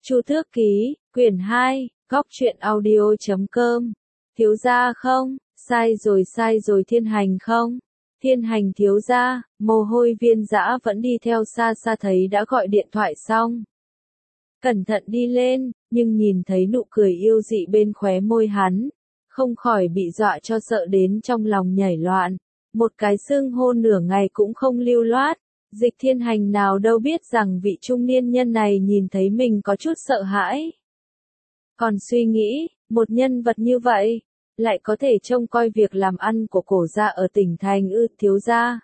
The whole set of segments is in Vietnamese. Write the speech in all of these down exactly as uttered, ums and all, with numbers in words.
Chu Tước Ký, quyển hai, góc truyện audio chấm com. Thiếu gia không, sai rồi sai rồi Thiên Hành không. Thiên Hành thiếu gia, mồ hôi Viên Dã vẫn đi theo xa xa thấy đã gọi điện thoại xong. Cẩn thận đi lên, nhưng nhìn thấy nụ cười yêu dị bên khóe môi hắn, không khỏi bị dọa cho sợ đến trong lòng nhảy loạn. Một cái xưng hô nửa ngày cũng không lưu loát. Dịch Thiên Hành nào đâu biết rằng vị trung niên nhân này nhìn thấy mình có chút sợ hãi. Còn suy nghĩ, một nhân vật như vậy, lại có thể trông coi việc làm ăn của cổ gia ở tỉnh thành ư? Thiếu gia.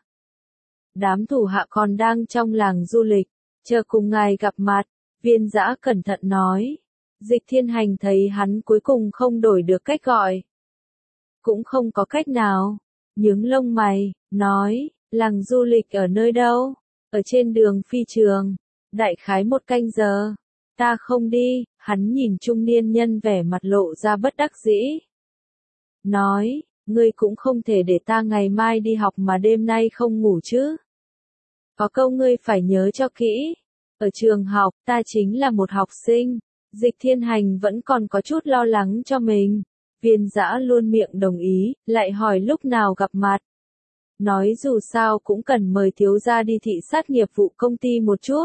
Đám thủ hạ còn đang trong làng du lịch, chờ cùng ngài gặp mặt. Viên Dã cẩn thận nói. Dịch Thiên Hành thấy hắn cuối cùng không đổi được cách gọi. Cũng không có cách nào. Nhướng lông mày, nói, làng du lịch ở nơi đâu? Ở trên đường phi trường. Đại khái một canh giờ. Ta không đi. Hắn nhìn trung niên nhân vẻ mặt lộ ra bất đắc dĩ. Nói, ngươi cũng không thể để ta ngày mai đi học mà đêm nay không ngủ chứ. Có câu ngươi phải nhớ cho kỹ. Ở trường học, ta chính là một học sinh. Dịch Thiên Hành vẫn còn có chút lo lắng cho mình. Viên Dã luôn miệng đồng ý, lại hỏi lúc nào gặp mặt. Nói dù sao cũng cần mời thiếu gia đi thị sát nghiệp vụ công ty một chút.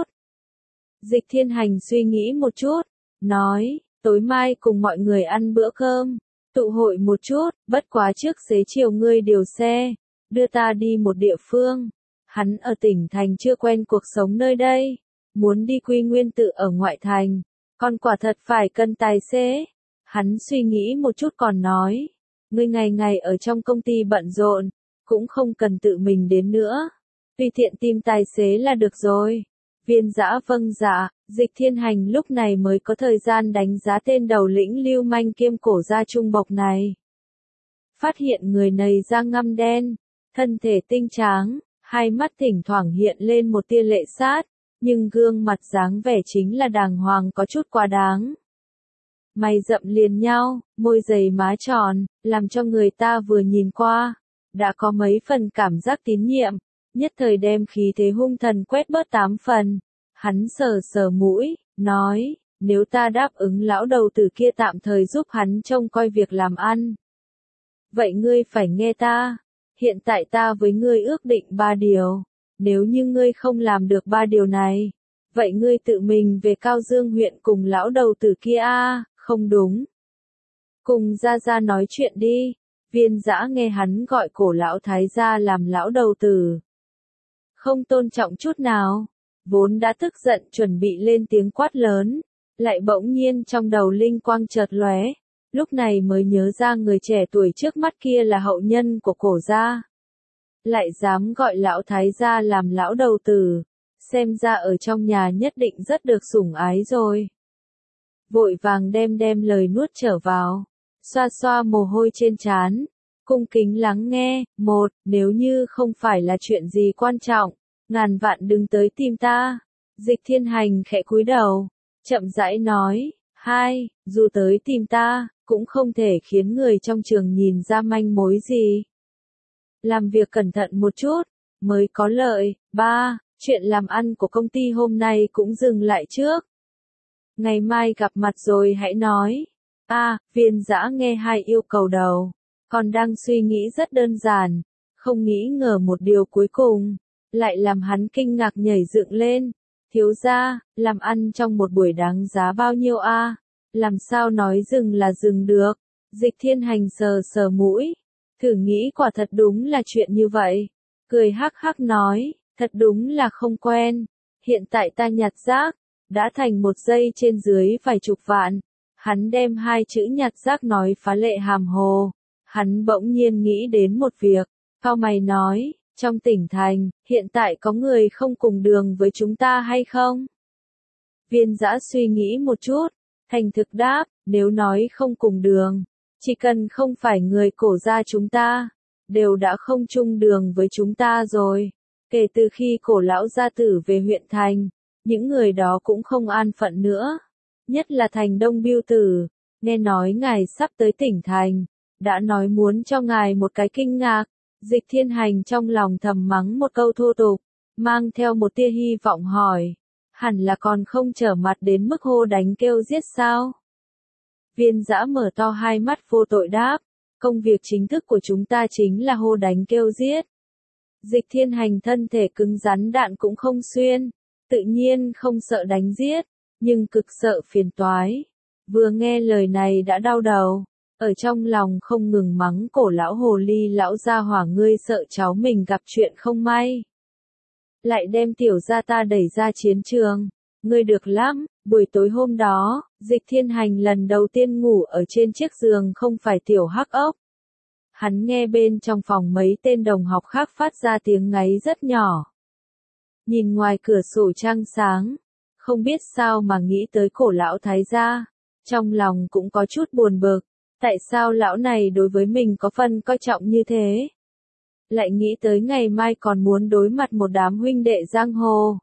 Dịch Thiên Hành suy nghĩ một chút, nói, tối mai cùng mọi người ăn bữa cơm, tụ hội một chút, bất quá trước xế chiều ngươi điều xe, đưa ta đi một địa phương. Hắn ở tỉnh thành chưa quen cuộc sống nơi đây, muốn đi Quy Nguyên Tự ở ngoại thành, còn quả thật phải cân tài xế. Hắn suy nghĩ một chút còn nói, ngươi ngày ngày ở trong công ty bận rộn, cũng không cần tự mình đến nữa, tùy tiện tìm tài xế là được rồi. Viên Dã vâng dạ. Dịch Thiên Hành lúc này mới có thời gian đánh giá tên đầu lĩnh lưu manh kiêm cổ gia trung bộc này. Phát hiện người này da ngăm đen, thân thể tinh tráng, hai mắt thỉnh thoảng hiện lên một tia lệ sát, nhưng gương mặt dáng vẻ chính là đàng hoàng có chút quá đáng. Mày rậm liền nhau, môi dày má tròn, làm cho người ta vừa nhìn qua, đã có mấy phần cảm giác tín nhiệm, nhất thời đem khí thế hung thần quét bớt tám phần. Hắn sờ sờ mũi, nói, nếu ta đáp ứng lão đầu tử kia tạm thời giúp hắn trông coi việc làm ăn. Vậy ngươi phải nghe ta, hiện tại ta với ngươi ước định ba điều, nếu như ngươi không làm được ba điều này, vậy ngươi tự mình về Cao Dương huyện cùng lão đầu tử kia a, không đúng. Cùng ra ra nói chuyện đi. Viên Dã nghe hắn gọi cổ lão thái gia làm lão đầu tử. Không tôn trọng chút nào. Vốn đã tức giận chuẩn bị lên tiếng quát lớn, lại bỗng nhiên trong đầu linh quang chợt lóe, lúc này mới nhớ ra người trẻ tuổi trước mắt kia là hậu nhân của cổ gia. Lại dám gọi lão thái gia làm lão đầu tử, xem ra ở trong nhà nhất định rất được sủng ái rồi. Vội vàng đem đem lời nuốt trở vào, xoa xoa mồ hôi trên trán, cung kính lắng nghe. Một, nếu như không phải là chuyện gì quan trọng, ngàn vạn đừng tới tìm ta. Dịch Thiên Hành khẽ cúi đầu, chậm rãi nói. Hai, dù tới tìm ta, cũng không thể khiến người trong trường nhìn ra manh mối gì. Làm việc cẩn thận một chút, mới có lợi. Ba, chuyện làm ăn của công ty hôm nay cũng dừng lại trước. Ngày mai gặp mặt rồi hãy nói. A, à, Viên Dã nghe hai yêu cầu đầu, còn đang suy nghĩ rất đơn giản, không nghĩ ngờ một điều cuối cùng lại làm hắn kinh ngạc nhảy dựng lên. Thiếu gia, làm ăn trong một buổi đáng giá bao nhiêu a? À? Làm sao nói dừng là dừng được? Dịch Thiên Hành sờ sờ mũi, thử nghĩ quả thật đúng là chuyện như vậy. Cười hắc hắc nói, thật đúng là không quen. Hiện tại ta nhặt rác, đã thành một giây trên dưới vài chục vạn. Hắn đem hai chữ nhặt rác nói phá lệ hàm hồ. Hắn bỗng nhiên nghĩ đến một việc, cau mày nói. Trong tỉnh thành, hiện tại có người không cùng đường với chúng ta hay không? Viên Dã suy nghĩ một chút, thành thực đáp, nếu nói không cùng đường, chỉ cần không phải người cổ gia chúng ta, đều đã không chung đường với chúng ta rồi. Kể từ khi cổ lão gia tử về huyện thành, những người đó cũng không an phận nữa. Nhất là thành Đông Biêu Tử, nghe nói ngài sắp tới tỉnh thành, đã nói muốn cho ngài một cái kinh ngạc. Dịch Thiên Hành trong lòng thầm mắng một câu thô tục, mang theo một tia hy vọng hỏi, Hẳn là còn không trở mặt đến mức hô đánh kêu giết sao? Viên dã mở to hai mắt vô tội đáp, công việc chính thức của chúng ta chính là hô đánh kêu giết. Dịch Thiên Hành thân thể cứng rắn đạn cũng không xuyên, tự nhiên không sợ đánh giết, nhưng cực sợ phiền toái. Vừa nghe lời này đã đau đầu, ở trong lòng không ngừng mắng cổ lão hồ ly lão gia hỏa ngươi sợ cháu mình gặp chuyện không may. Lại đem tiểu gia ta đẩy ra chiến trường, ngươi được lắm. Buổi tối hôm đó, Dịch Thiên Hành lần đầu tiên ngủ ở trên chiếc giường không phải tiểu hắc ốc. Hắn nghe bên trong phòng mấy tên đồng học khác phát ra tiếng ngáy rất nhỏ. Nhìn ngoài cửa sổ trăng sáng, không biết sao mà nghĩ tới cổ lão thái gia, trong lòng cũng có chút buồn bực, tại sao lão này đối với mình có phần coi trọng như thế? Lại nghĩ tới ngày mai còn muốn đối mặt một đám huynh đệ giang hồ.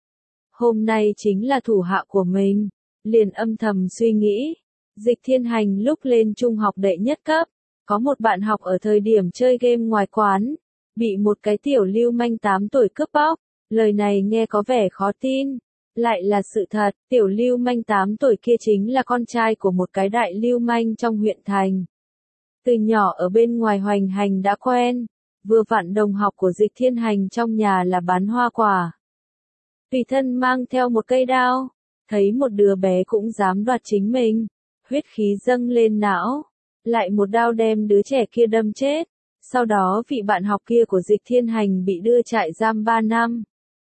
Hôm nay chính là thủ hạ của mình, liền âm thầm suy nghĩ. Dịch Thiên Hành lúc lên trung học đệ nhất cấp, có một bạn học ở thời điểm chơi game ngoài quán, bị một cái tiểu lưu manh tám tuổi cướp bóc. Lời này nghe có vẻ khó tin, lại là sự thật, tiểu lưu manh tám tuổi kia chính là con trai của một cái đại lưu manh trong huyện thành. Từ nhỏ ở bên ngoài hoành hành đã quen, vừa vặn đồng học của Dịch Thiên Hành trong nhà là bán hoa quả. Tùy thân mang theo một cây đao, thấy một đứa bé cũng dám đoạt chính mình, huyết khí dâng lên não, lại một đao đem đứa trẻ kia đâm chết, sau đó vị bạn học kia của Dịch Thiên Hành bị đưa trại giam ba năm.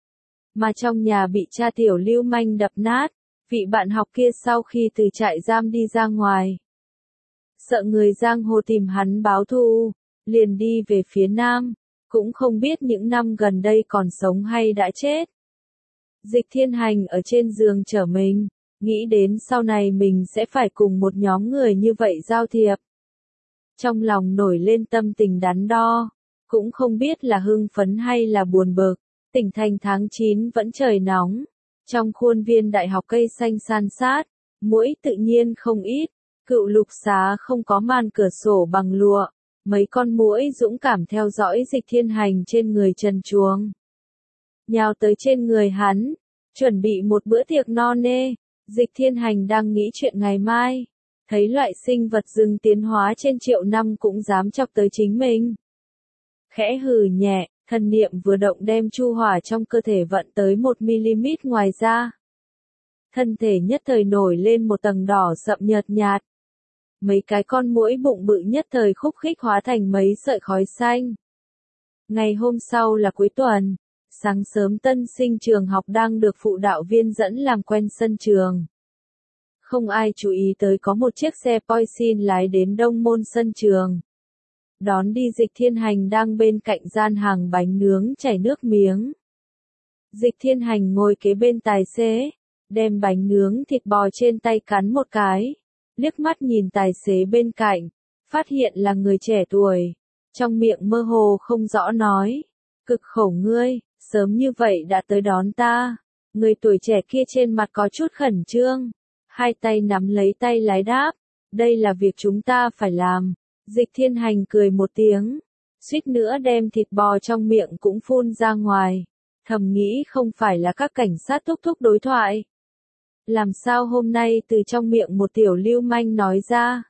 Mà trong nhà bị cha tiểu lưu manh đập nát, vị bạn học kia sau khi từ trại giam đi ra ngoài. Sợ người giang hồ tìm hắn báo thù, liền đi về phía nam, cũng không biết những năm gần đây còn sống hay đã chết. Dịch Thiên Hành ở trên giường trở mình, nghĩ đến sau này mình sẽ phải cùng một nhóm người như vậy giao thiệp. Trong lòng nổi lên tâm tình đắn đo, cũng không biết là hưng phấn hay là buồn bực. Tỉnh thành tháng chín vẫn trời nóng, trong khuôn viên đại học cây xanh san sát, muỗi tự nhiên không ít, cựu lục xá không có màn cửa sổ bằng lụa, mấy con muỗi dũng cảm theo dõi Dịch Thiên Hành trên người trần truồng. Nhào tới trên người hắn, chuẩn bị một bữa tiệc no nê. Dịch Thiên Hành đang nghĩ chuyện ngày mai, thấy loại sinh vật rừng tiến hóa trên triệu năm cũng dám chọc tới chính mình. Khẽ hừ nhẹ, thần niệm vừa động đem chu hỏa trong cơ thể vận tới một mi-li-mét ngoài ra. Thân thể nhất thời nổi lên một tầng đỏ sậm nhợt nhạt. Mấy cái con muỗi bụng bự nhất thời khúc khích hóa thành mấy sợi khói xanh. Ngày hôm sau là cuối tuần, sáng sớm tân sinh trường học đang được phụ đạo viên dẫn làm quen sân trường. Không ai chú ý tới có một chiếc xe Porsche lái đến đông môn sân trường. Đón đi Dịch Thiên Hành đang bên cạnh gian hàng bánh nướng chảy nước miếng. Dịch Thiên Hành ngồi kế bên tài xế, đem bánh nướng thịt bò trên tay cắn một cái, liếc mắt nhìn tài xế bên cạnh, phát hiện là người trẻ tuổi, trong miệng mơ hồ không rõ nói, cực khổ ngươi, sớm như vậy đã tới đón ta. Người tuổi trẻ kia trên mặt có chút khẩn trương, hai tay nắm lấy tay lái đáp, đây là việc chúng ta phải làm. Dịch Thiên Hành cười một tiếng, suýt nữa đem thịt bò trong miệng cũng phun ra ngoài, thầm nghĩ không phải là các cảnh sát thúc thúc đối thoại. Làm sao hôm nay từ trong miệng một tiểu lưu manh nói ra?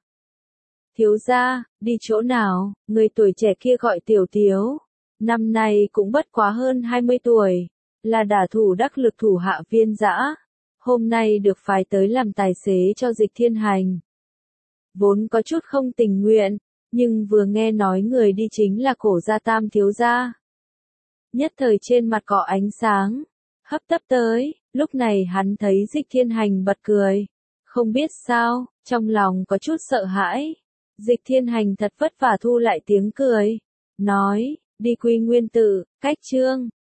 Thiếu gia, đi chỗ nào? Người tuổi trẻ kia gọi Tiểu Tiếu, năm nay cũng bất quá hơn hai mươi tuổi, là đả thủ đắc lực thủ hạ Viên Dã, hôm nay được phái tới làm tài xế cho Dịch Thiên Hành. Vốn có chút không tình nguyện, nhưng vừa nghe nói người đi chính là Cổ gia Tam thiếu gia, nhất thời trên mặt có ánh sáng, hấp tấp tới. Lúc này hắn thấy Dịch Thiên Hành bật cười, không biết sao, trong lòng có chút sợ hãi. Dịch Thiên Hành thật vất vả thu lại tiếng cười, nói, đi Quy Nguyên Tự, cách Trương,